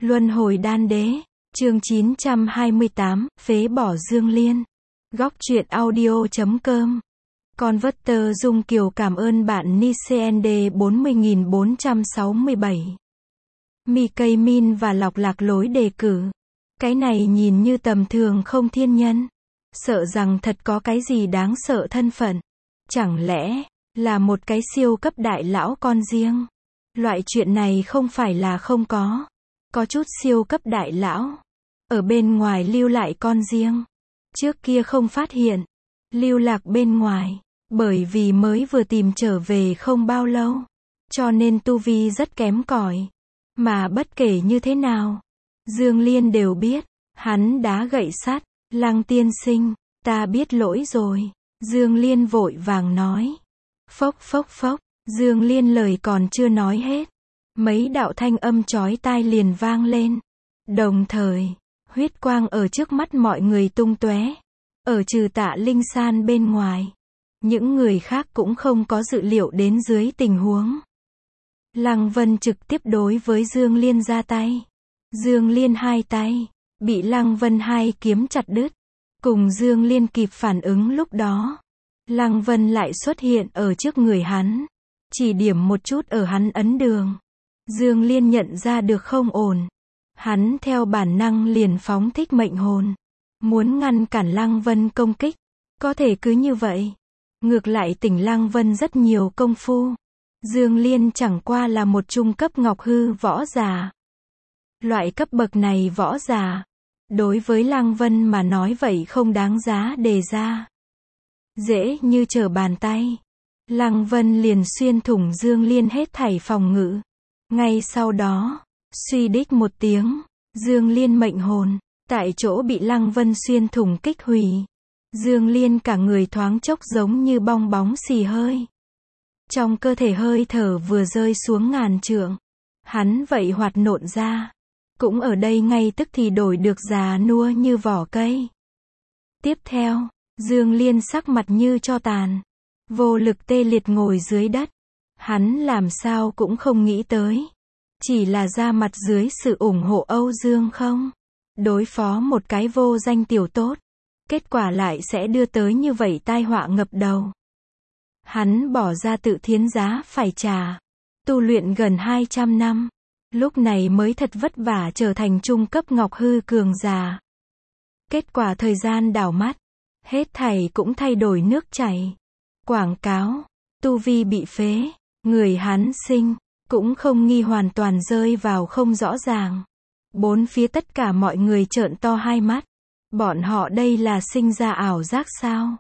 Luân hồi đan đế, chương 928, phế bỏ Dương Liên. Góc truyện audio.com. Converter Dung Kiều cảm ơn bạn Nicnd 40467. Mikey Min và Lọc Lạc lối đề cử. Cái này nhìn như tầm thường không thiên nhân. Sợ rằng thật có cái gì đáng sợ thân phận. Chẳng lẽ là một cái siêu cấp đại lão con riêng? Loại chuyện này không phải là không có. Có chút siêu cấp đại lão ở bên ngoài lưu lại con riêng. Trước kia không phát hiện, lưu lạc bên ngoài, bởi vì mới vừa tìm trở về không bao lâu, cho nên tu vi rất kém cỏi. Mà bất kể như thế nào, Dương Liên đều biết, hắn đá gậy sắt. Lăng tiên sinh, ta biết lỗi rồi. Dương Liên vội vàng nói. Phốc phốc phốc, Dương Liên lời còn chưa nói hết, mấy đạo thanh âm chói tai liền vang lên. Đồng thời, huyết quang ở trước mắt mọi người tung tóe. Ở trừ Tạ Linh San bên ngoài, những người khác cũng không có dự liệu đến dưới tình huống. Lăng Vân trực tiếp đối với Dương Liên ra tay. Dương Liên hai tay bị Lăng Vân hai kiếm chặt đứt. Cùng Dương Liên kịp phản ứng lúc đó, Lăng Vân lại xuất hiện ở trước người hắn, chỉ điểm một chút ở hắn ấn đường. Dương Liên nhận ra được không ổn, hắn theo bản năng liền phóng thích mệnh hồn, muốn ngăn cản Lăng Vân công kích. Có thể cứ như vậy, ngược lại tỉnh Lăng Vân rất nhiều công phu. Dương Liên chẳng qua là một trung cấp ngọc hư võ giả. Loại cấp bậc này võ giả, đối với Lăng Vân mà nói vậy không đáng giá đề ra. Dễ như trở bàn tay, Lăng Vân liền xuyên thủng Dương Liên hết thảy phòng ngự. Ngay sau đó, suy đích một tiếng, Dương Liên mệnh hồn tại chỗ bị Lăng Vân xuyên thủng kích hủy. Dương Liên cả người thoáng chốc giống như bong bóng xì hơi. Trong cơ thể hơi thở vừa rơi xuống ngàn trượng, hắn vậy hoạt nộn ra. Cũng ở đây ngay tức thì đổi được già nua như vỏ cây. Tiếp theo, Dương Liên sắc mặt như tro tàn, vô lực tê liệt ngồi dưới đất. Hắn làm sao cũng không nghĩ tới, chỉ là ra mặt dưới sự ủng hộ Âu Dương không, đối phó một cái vô danh tiểu tốt, kết quả lại sẽ đưa tới như vậy tai họa ngập đầu. Hắn bỏ ra tự thiến giá phải trả, tu luyện gần 200 năm, lúc này mới thật vất vả trở thành trung cấp ngọc hư cường giả. Kết quả thời gian đảo mắt, hết thảy cũng thay đổi nước chảy. Quảng cáo, tu vi bị phế, người hắn sinh, cũng không nghi hoàn toàn rơi vào không rõ ràng. Bốn phía tất cả mọi người trợn to hai mắt. Bọn họ đây là sinh ra ảo giác sao?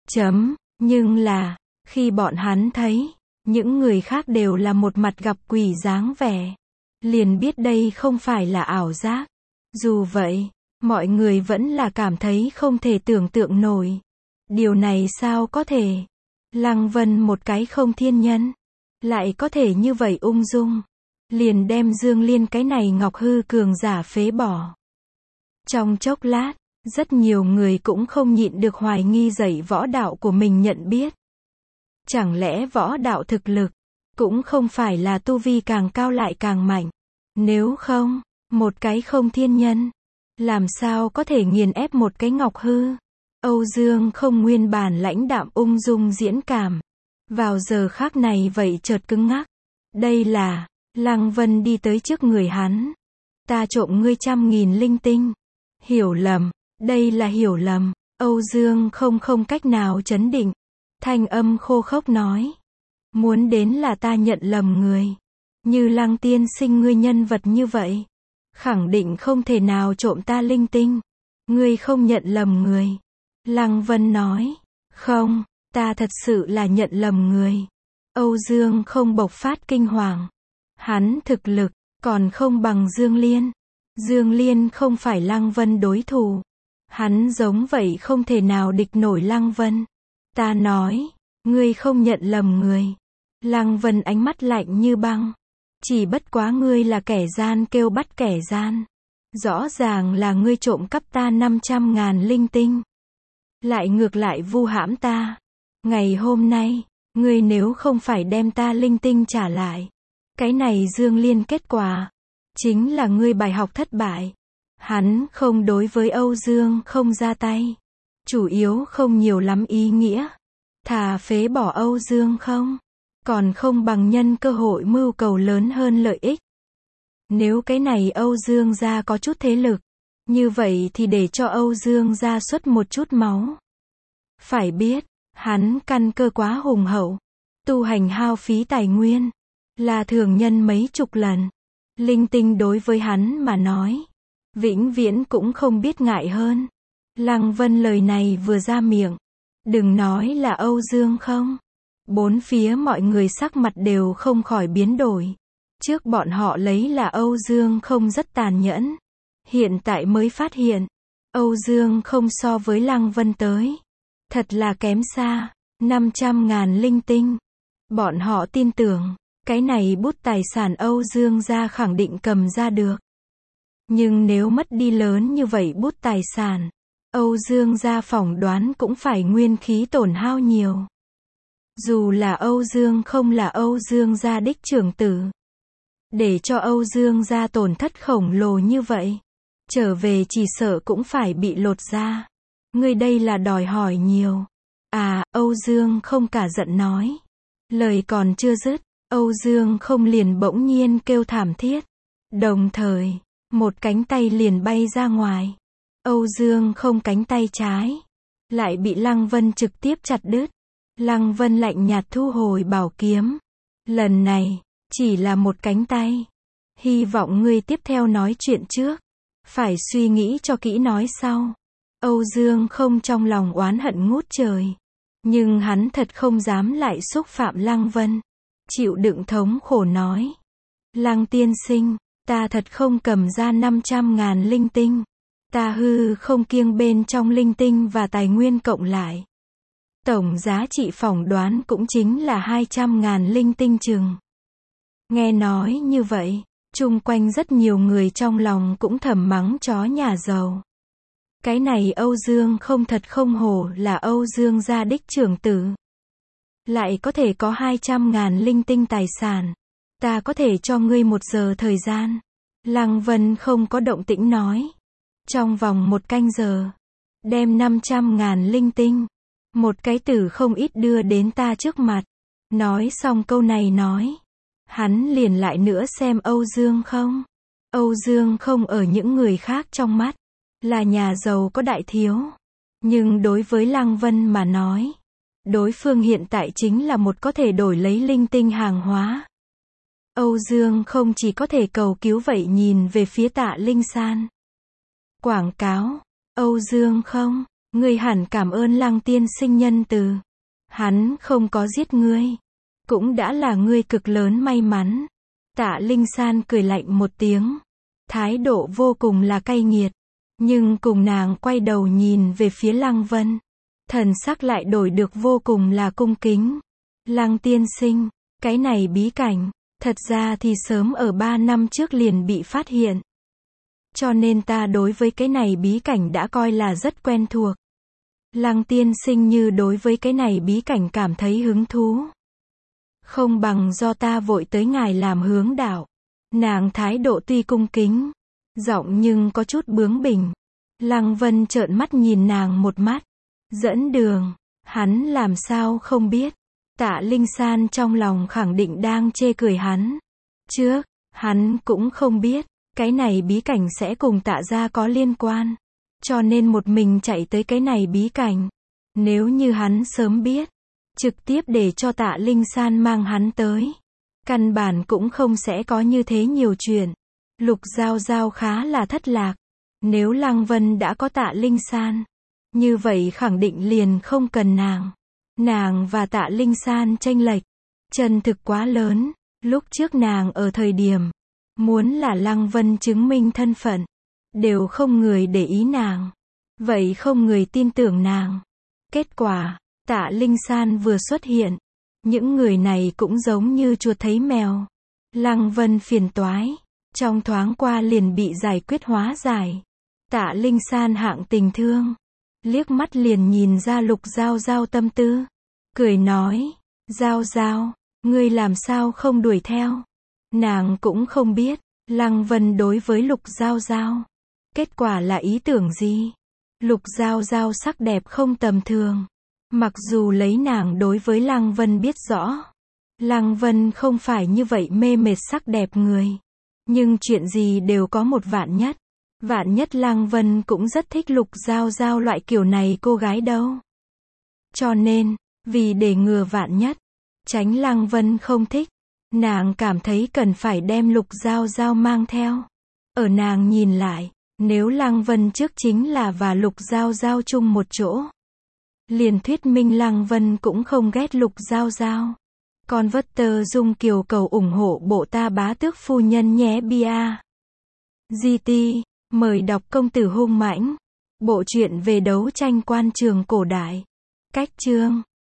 Nhưng là, khi bọn hắn thấy, những người khác đều là một mặt gặp quỷ dáng vẻ, liền biết đây không phải là ảo giác. Dù vậy, mọi người vẫn là cảm thấy không thể tưởng tượng nổi. Điều này sao có thể? Lăng Vân một cái không thiên nhân, lại có thể như vậy ung dung, liền đem Dương Liên cái này ngọc hư cường giả phế bỏ. Trong chốc lát, rất nhiều người cũng không nhịn được hoài nghi dạy võ đạo của mình nhận biết. Chẳng lẽ võ đạo thực lực, cũng không phải là tu vi càng cao lại càng mạnh. Nếu không, một cái không thiên nhân, làm sao có thể nghiền ép một cái ngọc hư? Âu Dương không nguyên bản lãnh đạm ung dung diễn cảm. Vào giờ khác này vậy chợt cứng ngắc. Đây là, Lăng Vân đi tới trước người hắn. Ta trộm ngươi 100.000 linh tinh. Hiểu lầm, đây là hiểu lầm. Âu Dương không cách nào trấn định. Thanh âm khô khốc nói. Muốn đến là ta nhận lầm người. Như Lăng tiên sinh ngươi nhân vật như vậy, khẳng định không thể nào trộm ta linh tinh. Ngươi không nhận lầm người. Lăng Vân nói. Không, ta thật sự là nhận lầm người. Âu Dương không bộc phát kinh hoàng. Hắn thực lực, còn không bằng Dương Liên. Dương Liên không phải Lăng Vân đối thủ. Hắn giống vậy không thể nào địch nổi Lăng Vân. Ta nói, ngươi không nhận lầm người. Lăng Vân ánh mắt lạnh như băng. Chỉ bất quá ngươi là kẻ gian kêu bắt kẻ gian. Rõ ràng là ngươi trộm cắp ta 500.000 linh tinh. Lại ngược lại vu hãm ta. Ngày hôm nay, ngươi nếu không phải đem ta linh tinh trả lại, cái này Dương Liên kết quả, chính là ngươi bài học thất bại. Hắn không đối với Âu Dương không ra tay. Chủ yếu không nhiều lắm ý nghĩa. Thà phế bỏ Âu Dương không. Còn không bằng nhân cơ hội mưu cầu lớn hơn lợi ích. Nếu cái này Âu Dương gia có chút thế lực. Như vậy thì để cho Âu Dương gia xuất một chút máu. Phải biết, hắn căn cơ quá hùng hậu. Tu hành hao phí tài nguyên. Là thường nhân mấy chục lần. Linh tinh đối với hắn mà nói. Vĩnh viễn cũng không biết ngại hơn. Lăng Vân lời này vừa ra miệng. Đừng nói là Âu Dương không. Bốn phía mọi người sắc mặt đều không khỏi biến đổi. Trước bọn họ lấy là Âu Dương không rất tàn nhẫn. Hiện tại mới phát hiện. Âu Dương không so với Lăng Vân tới. Thật là kém xa. 500.000 linh tinh. Bọn họ tin tưởng. Cái này bút tài sản Âu Dương gia khẳng định cầm ra được. Nhưng nếu mất đi lớn như vậy bút tài sản. Âu Dương gia phỏng đoán cũng phải nguyên khí tổn hao nhiều. Dù là Âu Dương không là Âu Dương gia đích trưởng tử. Để cho Âu Dương gia tổn thất khổng lồ như vậy. Trở về chỉ sợ cũng phải bị lột da. Ngươi đây là đòi hỏi nhiều. À, Âu Dương không cả giận nói. Lời còn chưa dứt, Âu Dương không liền bỗng nhiên kêu thảm thiết. Đồng thời, một cánh tay liền bay ra ngoài. Âu Dương không cánh tay trái. Lại bị Lăng Vân trực tiếp chặt đứt. Lăng Vân lạnh nhạt thu hồi bảo kiếm. Lần này, chỉ là một cánh tay. Hy vọng ngươi tiếp theo nói chuyện trước. Phải suy nghĩ cho kỹ nói sau. Âu Dương không trong lòng oán hận ngút trời. Nhưng hắn thật không dám lại xúc phạm Lăng Vân. Chịu đựng thống khổ nói. Lăng tiên sinh, ta thật không cầm ra 500.000 linh tinh. Ta hư không kiêng bên trong linh tinh và tài nguyên cộng lại. Tổng giá trị phỏng đoán cũng chính là 200.000 linh tinh chừng. Nghe nói như vậy, chung quanh rất nhiều người trong lòng cũng thầm mắng chó nhà giàu. Cái này Âu Dương không thật không hổ là Âu Dương gia đích trưởng tử. Lại có thể có 200.000 linh tinh tài sản. Ta có thể cho ngươi 1 giờ thời gian. Lăng Vân không có động tĩnh nói. Trong vòng 1 canh giờ. Đem 500.000 linh tinh. Một cái tử không ít đưa đến ta trước mặt. Nói xong câu này nói. Hắn liền lại nữa xem Âu Dương không. Âu Dương không ở những người khác trong mắt. Là nhà giàu có đại thiếu. Nhưng đối với Lăng Vân mà nói. Đối phương hiện tại chính là một có thể đổi lấy linh tinh hàng hóa. Âu Dương không chỉ có thể cầu cứu vậy nhìn về phía Tạ Linh San. Quảng cáo. Âu Dương không, ngươi hẳn cảm ơn Lăng tiên sinh nhân từ. Hắn không có giết ngươi. Cũng đã là ngươi cực lớn may mắn. Tạ Linh San cười lạnh một tiếng. Thái độ vô cùng là cay nghiệt. Nhưng cùng nàng quay đầu nhìn về phía Lăng Vân. Thần sắc lại đổi được vô cùng là cung kính. Lăng tiên sinh, cái này bí cảnh, thật ra thì sớm ở 3 năm trước liền bị phát hiện. Cho nên ta đối với cái này bí cảnh đã coi là rất quen thuộc. Lăng tiên sinh như đối với cái này bí cảnh cảm thấy hứng thú. Không bằng do ta vội tới ngài làm hướng đạo. Nàng thái độ tuy cung kính, giọng nhưng có chút bướng bỉnh. Lăng Vân trợn mắt nhìn nàng một mắt. Dẫn đường, hắn làm sao không biết. Tạ Linh San trong lòng khẳng định đang chê cười hắn. Trước, hắn cũng không biết, cái này bí cảnh sẽ cùng Tạ gia có liên quan. Cho nên một mình chạy tới cái này bí cảnh. Nếu như hắn sớm biết, trực tiếp để cho Tạ Linh San mang hắn tới. Căn bản cũng không sẽ có như thế nhiều chuyện. Lục Giao Giao khá là thất lạc. Nếu Lăng Vân đã có Tạ Linh San, như vậy khẳng định liền không cần nàng. Nàng và Tạ Linh San chênh lệch chân thực quá lớn. Lúc trước nàng ở thời điểm muốn là Lăng Vân chứng minh thân phận, đều không người để ý nàng. Vậy không người tin tưởng nàng. Kết quả, Tạ Linh San vừa xuất hiện, những người này cũng giống như chuột thấy mèo. Lăng Vân phiền toái, trong thoáng qua liền bị giải quyết hóa giải. Tạ Linh San hạng tình thương, liếc mắt liền nhìn ra Lục Giao Giao tâm tư. Cười nói, Giao Giao, ngươi làm sao không đuổi theo? Nàng cũng không biết, Lăng Vân đối với Lục Giao Giao. Kết quả là ý tưởng gì? Lục Giao Giao sắc đẹp không tầm thường. Mặc dù lấy nàng đối với Lăng Vân biết rõ. Lăng Vân không phải như vậy mê mệt sắc đẹp người. Nhưng chuyện gì đều có một vạn nhất. Vạn nhất Lăng Vân cũng rất thích Lục Giao Giao loại kiểu này cô gái đâu. Cho nên, vì để ngừa vạn nhất, tránh Lăng Vân không thích, nàng cảm thấy cần phải đem Lục Giao Giao mang theo. Ở nàng nhìn lại, nếu Lăng Vân trước chính là và Lục Giao Giao chung một chỗ. Liền thuyết minh Lăng Vân cũng không ghét Lục Giao Giao. Con vất tơ Dung Kiều cầu ủng hộ bộ ta bá tước phu nhân nhé bia. GT, mời đọc Công tử hung mãnh. Bộ truyện về đấu tranh quan trường cổ đại. Cách chương